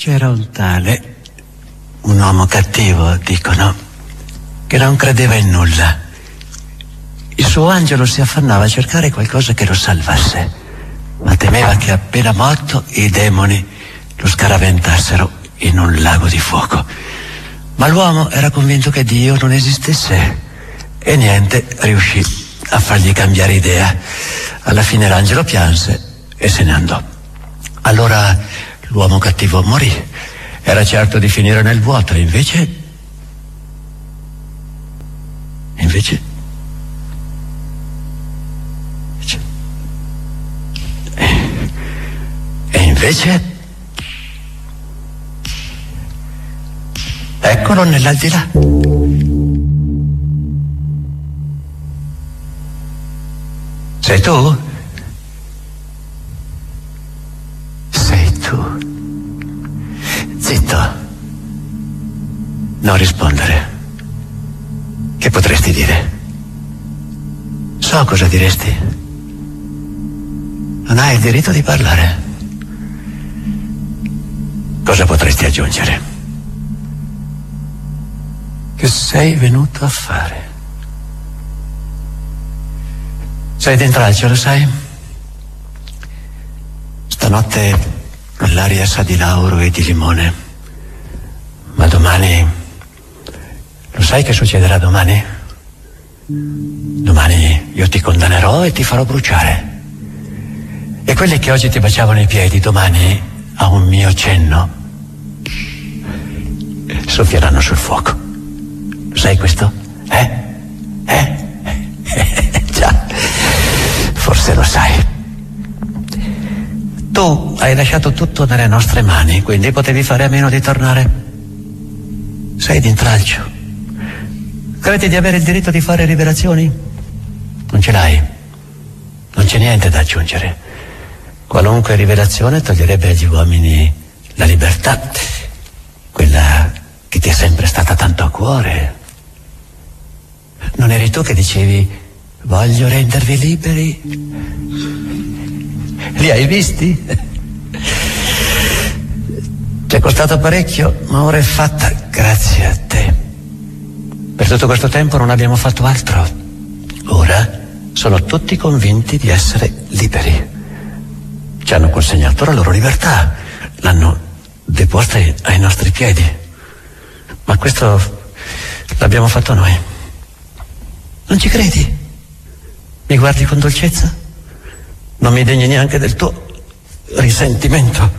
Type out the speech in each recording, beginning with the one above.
C'era un tale, un uomo cattivo, dicono, che non credeva in nulla. Il suo angelo si affannava a cercare qualcosa che lo salvasse, ma temeva che appena morto i demoni lo scaraventassero in un lago di fuoco. Ma l'uomo era convinto che Dio non esistesse e niente riuscì a fargli cambiare idea. Alla fine l'angelo pianse e se ne andò. Allora l'uomo cattivo morì. Era certo di finire nel vuoto e invece eccolo nell'aldilà. Sei tu? Sei tu. Zitto. Non rispondere. Che potresti dire? So cosa diresti. Non hai il diritto di parlare. Cosa potresti aggiungere? Che sei venuto a fare? Sei d'intralcio, lo sai? Stanotte l'aria sa di lauro e di limone. Ma domani... Lo sai che succederà domani? Domani io ti condannerò e ti farò bruciare. E quelli che oggi ti baciavano i piedi, domani, a un mio cenno, soffieranno sul fuoco. Lo sai questo? Già, forse lo sai. Tu hai lasciato tutto nelle nostre mani, quindi potevi fare a meno di tornare. Sei d'intralcio. Credi di avere il diritto di fare rivelazioni? Non ce l'hai. Non c'è niente da aggiungere. Qualunque rivelazione toglierebbe agli uomini la libertà, quella che ti è sempre stata tanto a cuore. Non eri tu che dicevi: voglio rendervi liberi? Li hai visti? Ci è costato parecchio, ma ora è fatta grazie a te. Per tutto questo tempo non abbiamo fatto altro. Ora sono tutti convinti di essere liberi. Ci hanno consegnato la loro libertà, l'hanno deposta ai nostri piedi. Ma questo l'abbiamo fatto noi. Non ci credi? Mi guardi con dolcezza? Non mi degni neanche del tuo risentimento.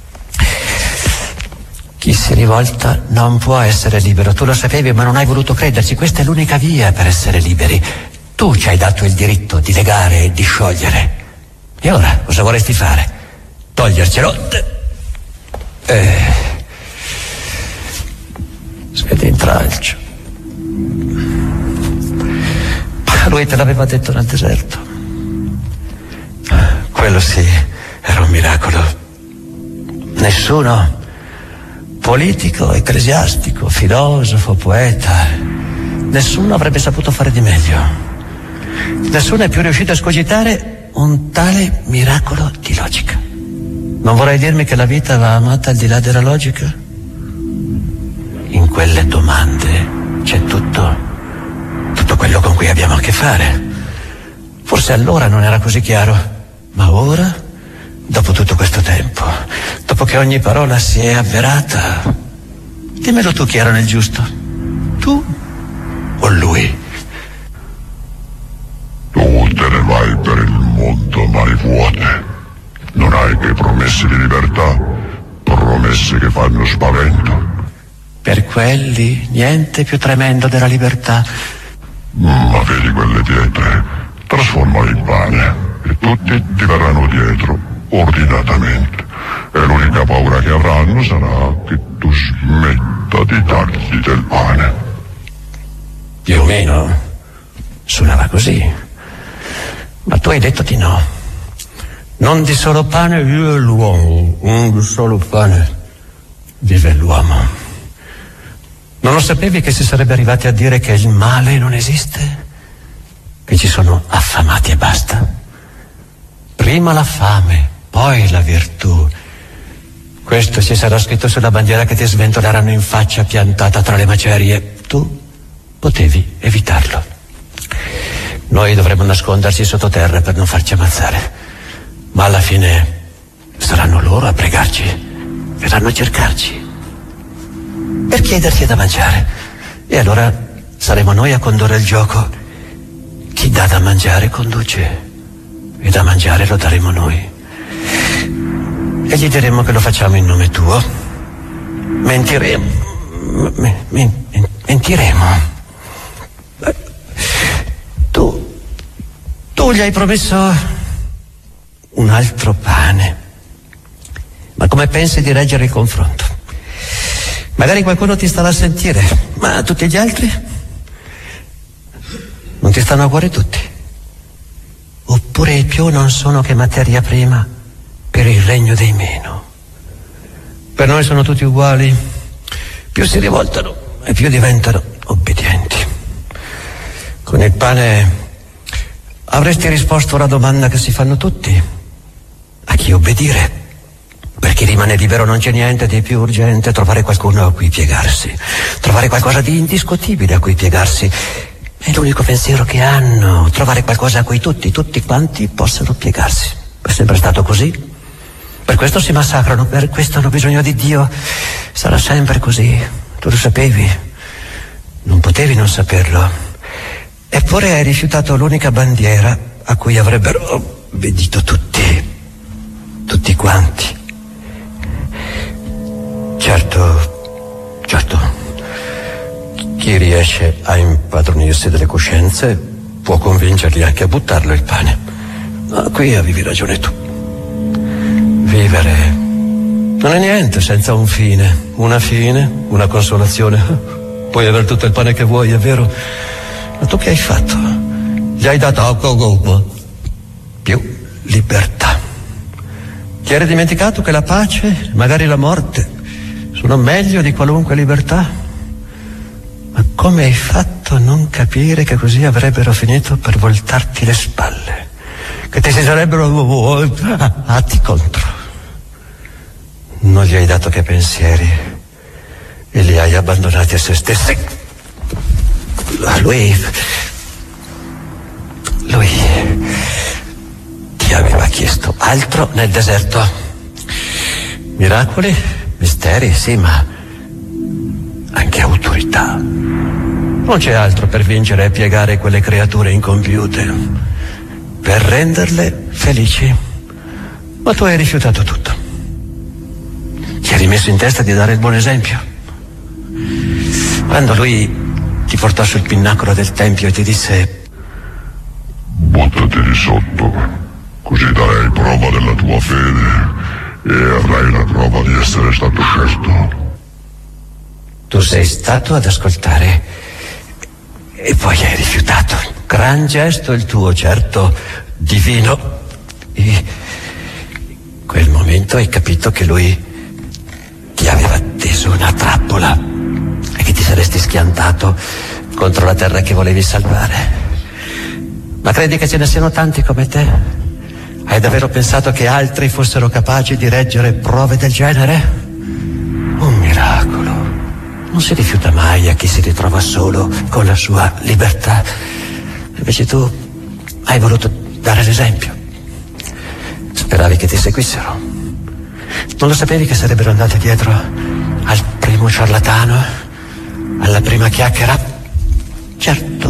Chi si rivolta non può essere libero. Tu lo sapevi, ma non hai voluto crederci. Questa è l'unica via per essere liberi. Tu ci hai dato il diritto di legare e di sciogliere. E ora cosa vorresti fare? Togliercelo? Sei d'intralcio. Lui te l'aveva detto nel deserto. Quello sì, era un miracolo. Nessuno, politico, ecclesiastico, filosofo, poeta, nessuno avrebbe saputo fare di meglio. Nessuno è più riuscito a scogitare un tale miracolo di logica. Non vorrai dirmi che la vita va amata al di là della logica? In quelle domande c'è tutto quello con cui abbiamo a che fare. Forse allora non era così chiaro, ma ora, dopo tutto questo tempo, dopo che ogni parola si è avverata, dimmelo tu chi era nel giusto, tu o lui? Tu te ne vai per il mondo a mani vuote. Non hai che promesse di libertà, promesse che fanno spavento. Per quelli niente più tremendo della libertà. Ma vedi quelle pietre, trasformale in pane e tutti ti verranno dietro ordinatamente. E l'unica paura che avranno sarà che tu smetta di dargli del pane. Più o meno suonava così. Ma tu hai detto di no. Non di solo pane vive l'uomo, non di solo pane vive l'uomo. Non lo sapevi che si sarebbe arrivati a dire che il male non esiste? Che ci sono affamati e basta? Prima la fame, poi la virtù. Questo ci sarà scritto sulla bandiera che ti sventoleranno in faccia piantata tra le macerie. Tu potevi evitarlo. Noi dovremmo nasconderci sottoterra per non farci ammazzare. Ma alla fine saranno loro a pregarci. Verranno a cercarci per chiederti da mangiare. E allora saremo noi a condurre il gioco. Chi dà da mangiare conduce. E da mangiare lo daremo noi. E gli diremo che lo facciamo in nome tuo. Mentiremo. Tu gli hai promesso un altro pane. Ma come pensi di reggere il confronto? Magari qualcuno ti starà a sentire, ma tutti gli altri? Non ti stanno a cuore tutti? Oppure i più non sono che materia prima per il regno dei meno? Per noi sono tutti uguali, più si rivoltano e più diventano obbedienti. Con il pane avresti risposto alla domanda che si fanno tutti: a chi obbedire? Per chi rimane libero non c'è niente di più urgente, trovare qualcuno a cui piegarsi, trovare qualcosa di indiscutibile a cui piegarsi. È l'unico pensiero che hanno, trovare qualcosa a cui tutti quanti possano piegarsi. È sempre stato così. Per questo si massacrano, per questo hanno bisogno di Dio. Sarà sempre così. Tu lo sapevi, non potevi non saperlo. Eppure hai rifiutato l'unica bandiera a cui avrebbero obbedito tutti quanti. Certo, chi riesce a impadronirsi delle coscienze può convincerli anche a buttarlo il pane. Ma qui avevi ragione tu. Vivere non è niente senza un fine, una consolazione. Puoi avere tutto il pane che vuoi, è vero, ma tu che hai fatto? Gli hai dato più libertà. Ti eri dimenticato che la pace, magari la morte, sono meglio di qualunque libertà? Ma come hai fatto a non capire che così avrebbero finito per voltarti le spalle, che ti si sarebbero atti contro? Non gli hai dato che pensieri e li hai abbandonati a se stessi. Lui ti aveva chiesto altro nel deserto. Miracoli, misteri, sì, ma anche autorità. Non c'è altro per vincere e piegare quelle creature incompiute, per renderle felici. Ma tu hai rifiutato tutto. Ti eri messo in testa di dare il buon esempio. Quando lui ti portò sul pinnacolo del tempio e ti disse: buttati di sotto, così darai prova della tua fede e avrai la prova di essere stato scelto. Tu sei stato ad ascoltare e poi hai rifiutato. Gran gesto il tuo, certo, divino. E in quel momento hai capito che lui ti aveva teso una trappola e che ti saresti schiantato contro la terra che volevi salvare. Ma credi che ce ne siano tanti come te? Hai davvero pensato che altri fossero capaci di reggere prove del genere? Un miracolo. Non si rifiuta mai a chi si ritrova solo con la sua libertà. Invece tu hai voluto dare l'esempio. Speravi che ti seguissero. Non lo sapevi che sarebbero andati dietro al primo ciarlatano, alla prima chiacchiera? Certo.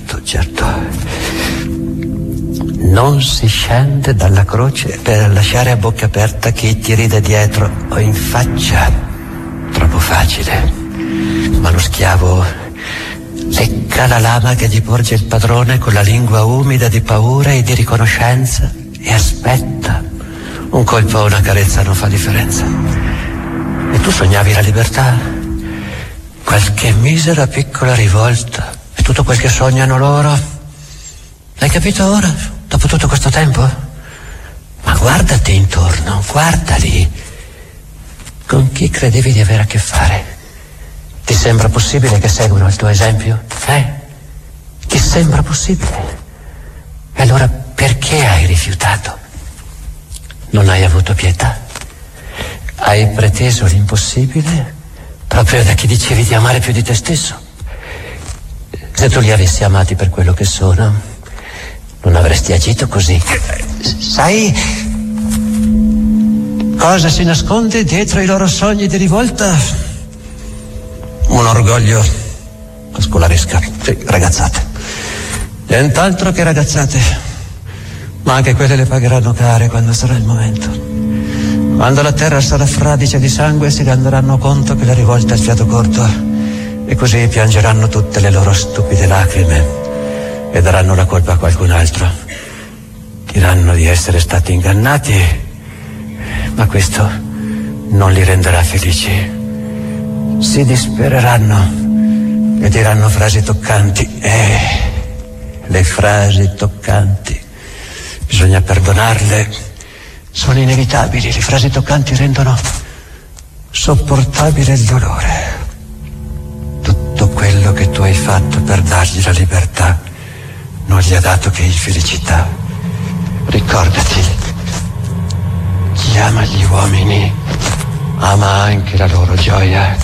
Non si scende dalla croce per lasciare a bocca aperta chi ti ride dietro o in faccia. Troppo facile. Ma lo schiavo lecca la lama che gli porge il padrone con la lingua umida di paura e di riconoscenza e aspetta. Un colpo o una carezza non fa differenza. E tu sognavi la libertà? Qualche misera piccola rivolta è tutto quel che sognano loro. L'hai capito ora, dopo tutto questo tempo? Ma guardati intorno, guardali. Con chi credevi di avere a che fare? Ti sembra possibile che seguano il tuo esempio? Ti sembra possibile? E allora perché hai rifiutato? Non hai avuto pietà? Hai preteso l'impossibile proprio da chi dicevi di amare più di te stesso. Se tu li avessi amati per quello che sono, non avresti agito così. Sai cosa si nasconde dietro i loro sogni di rivolta? Un orgoglio scolaresca. Sì, ragazzate. Nient'altro che ragazzate. Ma anche quelle le pagheranno care quando sarà il momento. Quando la terra sarà fradicia di sangue si renderanno conto che la rivolta è il fiato corto e così piangeranno tutte le loro stupide lacrime e daranno la colpa a qualcun altro. Diranno di essere stati ingannati, ma questo non li renderà felici. Si dispereranno e diranno frasi toccanti. Le frasi toccanti bisogna perdonarle. Sono inevitabili, le frasi toccanti rendono sopportabile il dolore. Tutto quello che tu hai fatto per dargli la libertà non gli ha dato che infelicità. Ricordati, chi ama gli uomini ama anche la loro gioia.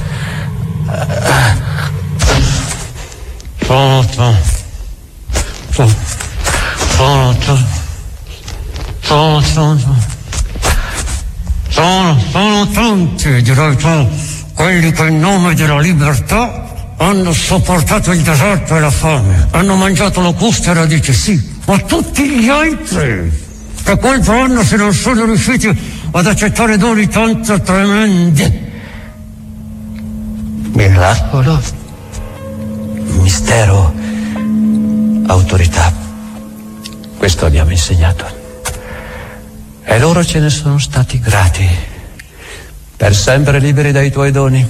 Sono tanti, direi tu, quelli che in nome della libertà hanno sopportato il deserto e la fame, hanno mangiato locuste e radici, sì, ma tutti gli altri che quanto hanno se non sono riusciti ad accettare doni tanto tremendi. Miracolo, mistero, autorità. Questo abbiamo insegnato. E loro ce ne sono stati grati, per sempre liberi dai tuoi doni.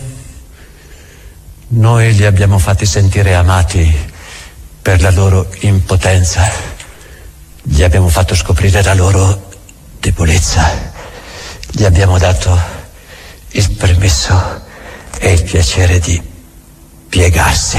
Noi li abbiamo fatti sentire amati per la loro impotenza, gli abbiamo fatto scoprire la loro debolezza, gli abbiamo dato il permesso e il piacere di piegarsi.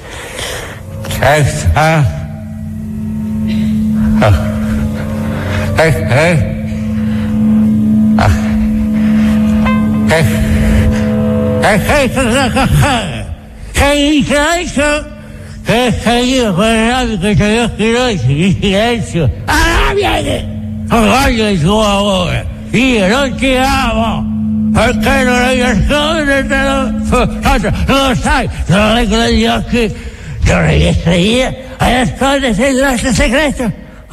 Io guardavi che c'è gli occhi rossi in silenzio. Arrabbiati! Non voglio il tuo amore. Io non ti amo. Perché non hai nascondertelo? Non lo sai, non lo leggo negli occhi. Dovrei essere io a nasconderti il nostro segreto.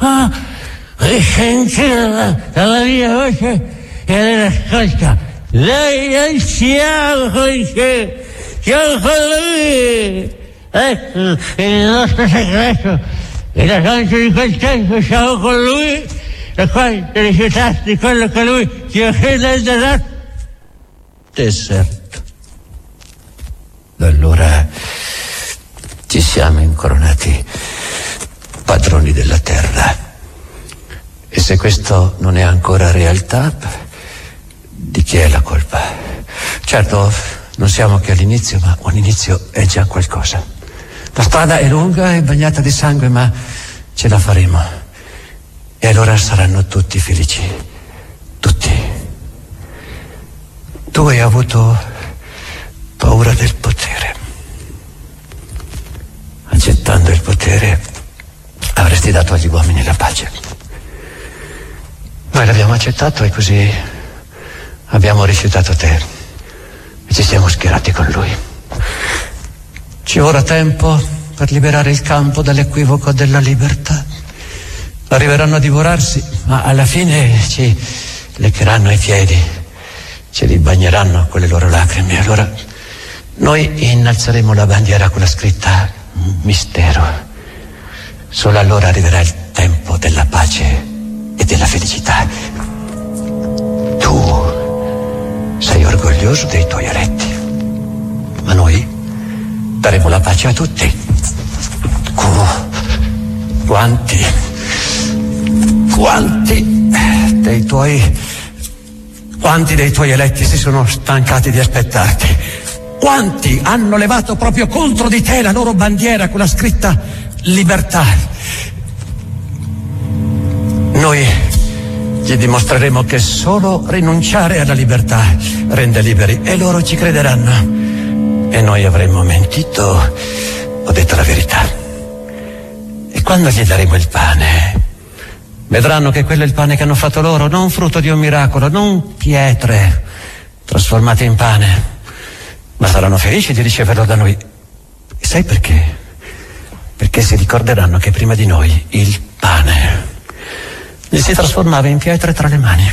Risentire dalla mia voce e ascolta. Noi non siamo con te, siamo con lui. Ecco il nostro segreto. E da tanto di quel tempo siamo con lui, da quando rifiutasti quello che lui ti offre nel deserto. Da allora ci siamo incoronati padroni della terra. E se questo non è ancora realtà, di chi è la colpa? Certo, non siamo che all'inizio, ma un inizio è già qualcosa. La strada è lunga e bagnata di sangue, ma ce la faremo. E allora saranno tutti felici. Tutti. Tu hai avuto paura del potere. Accettando il potere, avresti dato agli uomini la pace. Noi l'abbiamo accettato e così abbiamo rifiutato te e ci siamo schierati con lui. Ci vorrà tempo per liberare il campo dall'equivoco della libertà. Arriveranno a divorarsi, ma alla fine ci leccheranno i piedi, ce li bagneranno con le loro lacrime. Allora noi innalzeremo la bandiera con la scritta mistero. Solo allora arriverà il tempo della pace e della felicità. Tu sei orgoglioso dei tuoi eletti, ma noi daremo la pace a tutti. Quanti dei tuoi eletti si sono stancati di aspettarti? Quanti hanno levato proprio contro di te la loro bandiera con la scritta libertà? Noi Gli dimostreremo che solo rinunciare alla libertà rende liberi e loro ci crederanno. E noi avremmo mentito o detto la verità. E quando gli daremo il pane, vedranno che quello è il pane che hanno fatto loro, non frutto di un miracolo, non pietre trasformate in pane, ma saranno felici di riceverlo da noi. E sai perché? Perché si ricorderanno che prima di noi il pane gli si trasformava in pietre tra le mani.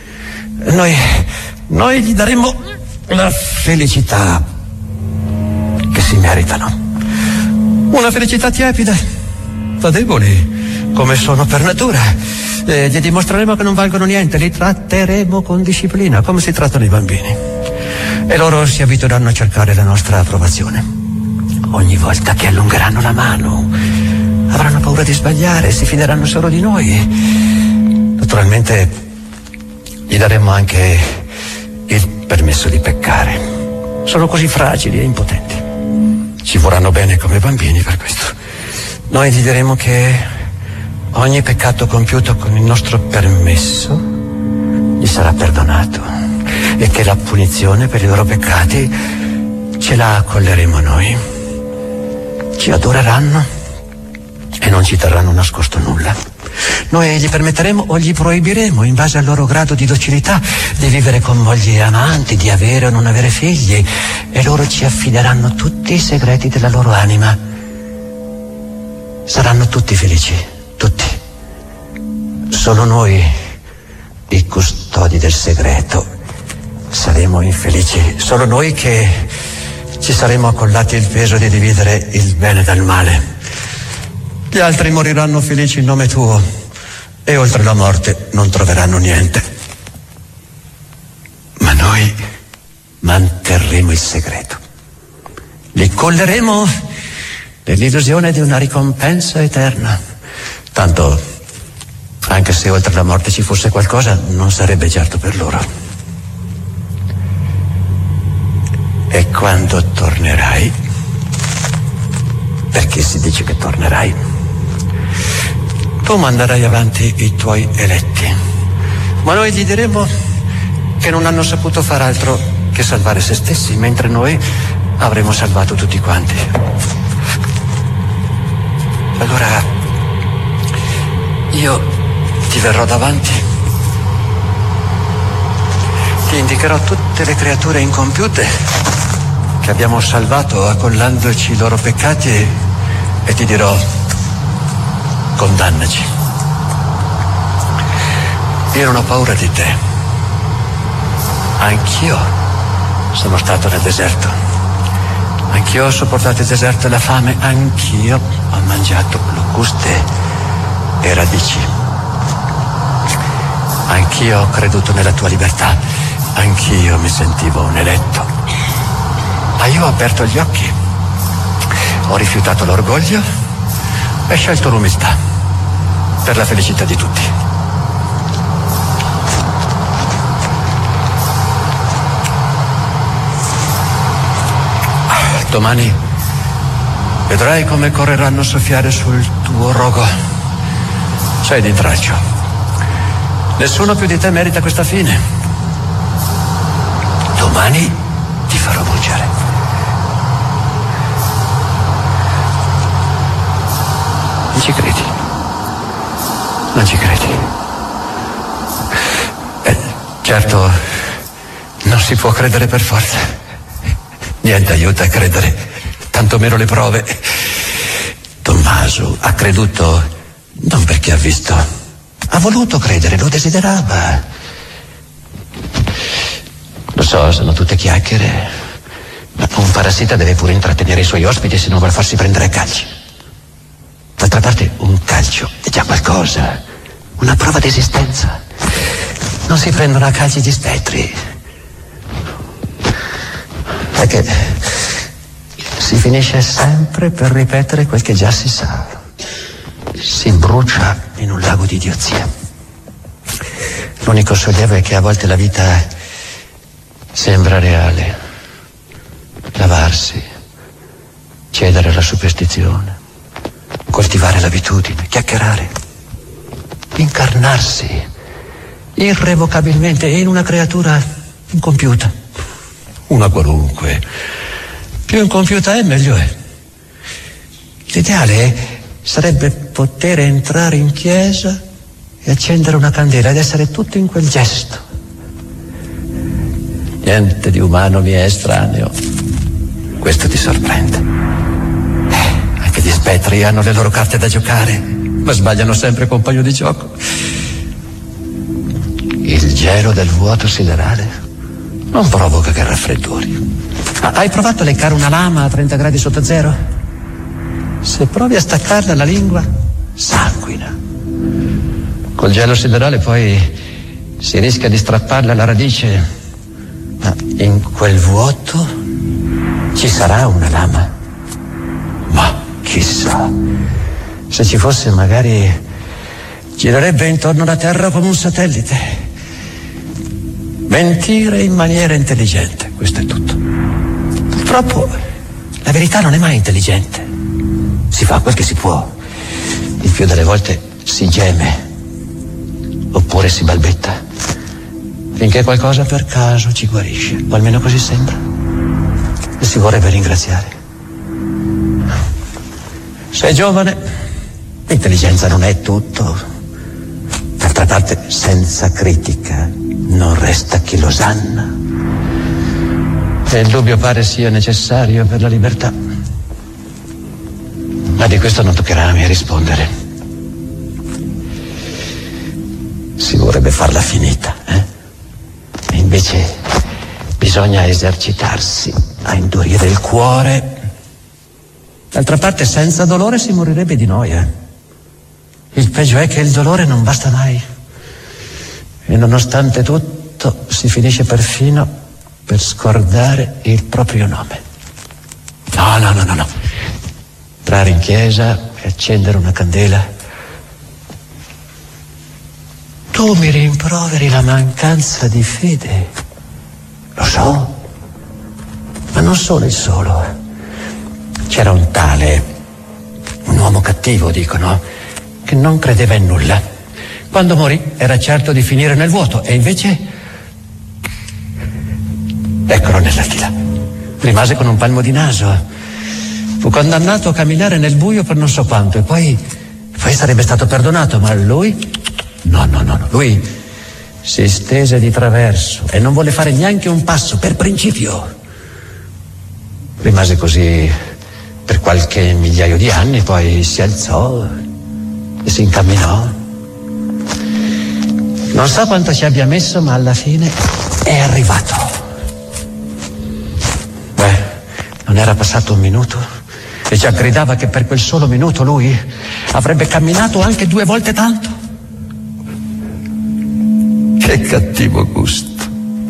Noi gli daremo la felicità che si meritano. Una felicità tiepida, da deboli, come sono per natura. Gli dimostreremo che non valgono niente, li tratteremo con disciplina, come si trattano i bambini. E loro si abitueranno a cercare la nostra approvazione. Ogni volta che allungheranno la mano, avranno paura di sbagliare, si fideranno solo di noi. Naturalmente gli daremo anche il permesso di peccare. Sono così fragili e impotenti. Ci vorranno bene come bambini per questo. Noi gli diremo che ogni peccato compiuto con il nostro permesso gli sarà perdonato e che la punizione per i loro peccati ce la accolleremo noi. Ci adoreranno e non ci terranno nascosto nulla. Noi gli permetteremo o gli proibiremo, in base al loro grado di docilità, di vivere con mogli e amanti, di avere o non avere figli, e loro ci affideranno tutti i segreti della loro anima. Saranno tutti felici, tutti. Solo noi, i custodi del segreto, saremo infelici. Solo noi che ci saremo accollati il peso di dividere il bene dal male. Gli altri moriranno felici in nome tuo e oltre la morte non troveranno niente. Ma noi manterremo il segreto. Li colleremo nell'illusione di una ricompensa eterna. Tanto, anche se oltre la morte ci fosse qualcosa, non sarebbe certo per loro. E quando tornerai, perché si dice che tornerai, tu manderai avanti i tuoi eletti, ma noi gli diremo che non hanno saputo far altro che salvare se stessi, mentre noi avremo salvato tutti quanti. Allora io ti verrò davanti, ti indicherò tutte le creature incompiute che abbiamo salvato accollandoci i loro peccati e ti dirò: condannaci. Io non ho paura di te. Anch'io sono stato nel deserto. Anch'io ho sopportato il deserto e la fame. Anch'io ho mangiato locuste e radici. Anch'io ho creduto nella tua libertà. Anch'io mi sentivo un eletto. Ma io ho aperto gli occhi. Ho rifiutato l'orgoglio e scelto l'umiltà per la felicità di tutti. Domani vedrai come correranno a soffiare sul tuo rogo. Sei di intralcio. Nessuno più di te merita questa fine. Domani ti farò bruciare. Non ci credi? Non ci credi? Certo, non si può credere per forza. Niente aiuta a credere, tantomeno le prove. Tommaso ha creduto non perché ha visto, ha voluto credere, lo desiderava. Lo so, sono tutte chiacchiere, ma un parassita deve pure intrattenere i suoi ospiti se non vuole farsi prendere a calci. D'altra parte un calcio è già qualcosa, una prova di esistenza. Non si prendono a calci gli spettri. Perché si finisce sempre per ripetere quel che già si sa. Si brucia in un lago di idiozia. L'unico sollievo è che a volte la vita sembra reale. Lavarsi, cedere alla superstizione, coltivare l'abitudine, chiacchierare, incarnarsi irrevocabilmente in una creatura incompiuta, una qualunque. Più incompiuta è, meglio è. L'ideale sarebbe poter entrare in chiesa e accendere una candela ed essere tutto in quel gesto. Niente di umano mi è estraneo. Questo ti sorprende. Anche gli spettri hanno le loro carte da giocare, ma sbagliano sempre compagno di gioco. Il gelo del vuoto siderale non provoca che raffreddori. Hai provato a leccare una lama a 30 gradi sotto zero? Se provi a staccarla la lingua, sanguina. Col gelo siderale poi si rischia di strapparla alla radice, ma in quel vuoto ci sarà una lama. Ma chissà, se ci fosse magari girerebbe intorno alla Terra come un satellite. Mentire in maniera intelligente, questo è tutto. Purtroppo la verità non è mai intelligente. Si fa quel che si può. Il più delle volte si geme oppure si balbetta finché qualcosa per caso ci guarisce, o almeno così sembra, e si vorrebbe ringraziare. Sei giovane, l'intelligenza non è tutto. D'altra parte, senza critica non resta chi lo sanna. E il dubbio pare sia necessario per la libertà. Ma di questo non toccherà a me rispondere. Si vorrebbe farla finita, eh? E invece bisogna esercitarsi a indurire il cuore. D'altra parte, senza dolore si morirebbe di noia. Il peggio è che il dolore non basta mai. E nonostante tutto si finisce perfino per scordare il proprio nome. No. Entrare in chiesa e accendere una candela. Tu mi rimproveri la mancanza di fede. Lo so, ma non sono il solo. C'era un tale, un uomo cattivo, dicono, che non credeva in nulla. Quando morì era certo di finire nel vuoto e invece, eccolo nell'aldilà. Rimase con un palmo di naso. Fu condannato a camminare nel buio per non so quanto e poi sarebbe stato perdonato, ma lui, no. Lui si stese di traverso e non volle fare neanche un passo per principio. Rimase così per qualche migliaio di anni, poi si alzò e si incamminò. Non so quanto ci abbia messo, ma alla fine è arrivato. Non era passato un minuto e già gridava che per quel solo minuto lui avrebbe camminato anche 2 volte tanto. Che cattivo gusto.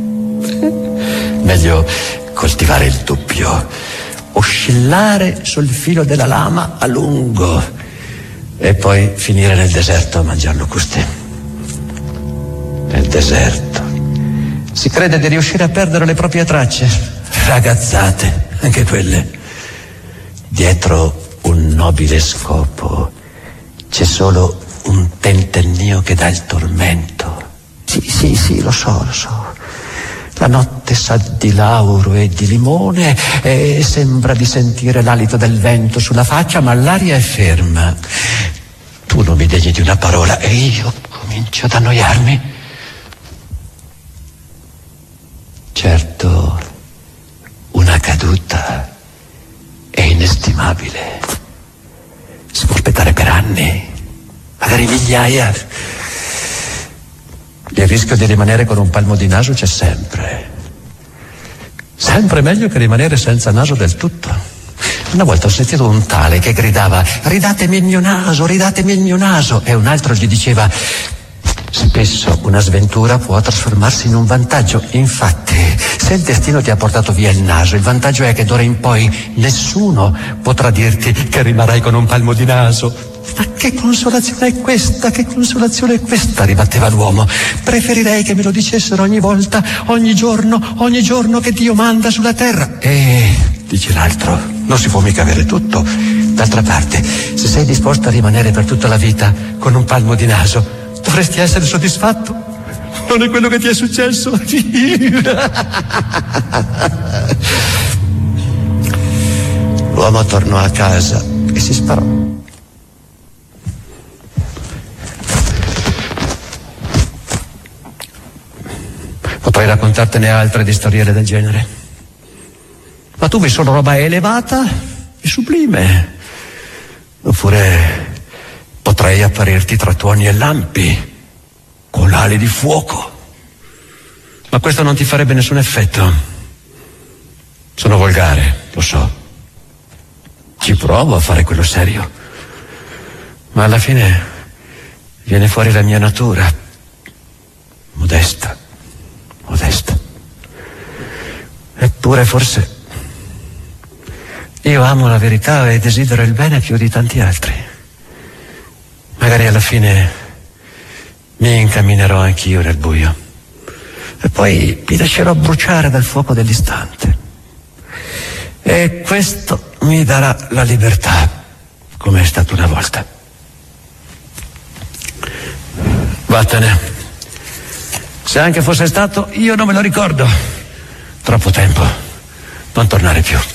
Meglio coltivare il dubbio, oscillare sul filo della lama a lungo e poi finire nel deserto a mangiare locuste. Nel deserto si crede di riuscire a perdere le proprie tracce. Ragazzate, anche quelle. Dietro un nobile scopo c'è solo un tentennio che dà il tormento. Sì, lo so. La notte sa di lauro e di limone e sembra di sentire l'alito del vento sulla faccia, ma l'aria è ferma. Tu non mi degni di una parola e io comincio ad annoiarmi. Certo, una caduta è inestimabile. Si può aspettare per anni, magari migliaia. Il rischio di rimanere con un palmo di naso c'è sempre. Sempre meglio che rimanere senza naso del tutto. Una volta ho sentito un tale che gridava: ridatemi il mio naso, e un altro gli diceva: spesso una sventura può trasformarsi in un vantaggio. Infatti, se il destino ti ha portato via il naso, il vantaggio è che d'ora in poi nessuno potrà dirti che rimarrai con un palmo di naso. Ma che consolazione è questa? Ribatteva l'uomo. Preferirei che me lo dicessero ogni volta, ogni giorno che Dio manda sulla terra. Dice l'altro, non si può mica avere tutto. D'altra parte, se sei disposto a rimanere per tutta la vita con un palmo di naso, dovresti essere soddisfatto. non è quello che ti è successo. L'uomo tornò a casa e si sparò. Potrei raccontartene altre di storielle del genere, ma tu vuoi solo roba elevata e sublime. Oppure potrei apparirti tra tuoni e lampi con ali di fuoco, ma questo non ti farebbe nessun effetto. Sono volgare, lo so, ci provo a fare quello serio, ma alla fine viene fuori la mia natura, modesta. Eppure forse io amo la verità e desidero il bene più di tanti altri. Magari alla fine mi incamminerò anch'io nel buio e poi mi lascerò bruciare dal fuoco dell'istante. E questo mi darà la libertà, come è stato una volta. Vattene. Se anche fosse stato, io non me lo ricordo. Troppo tempo. Non tornare più.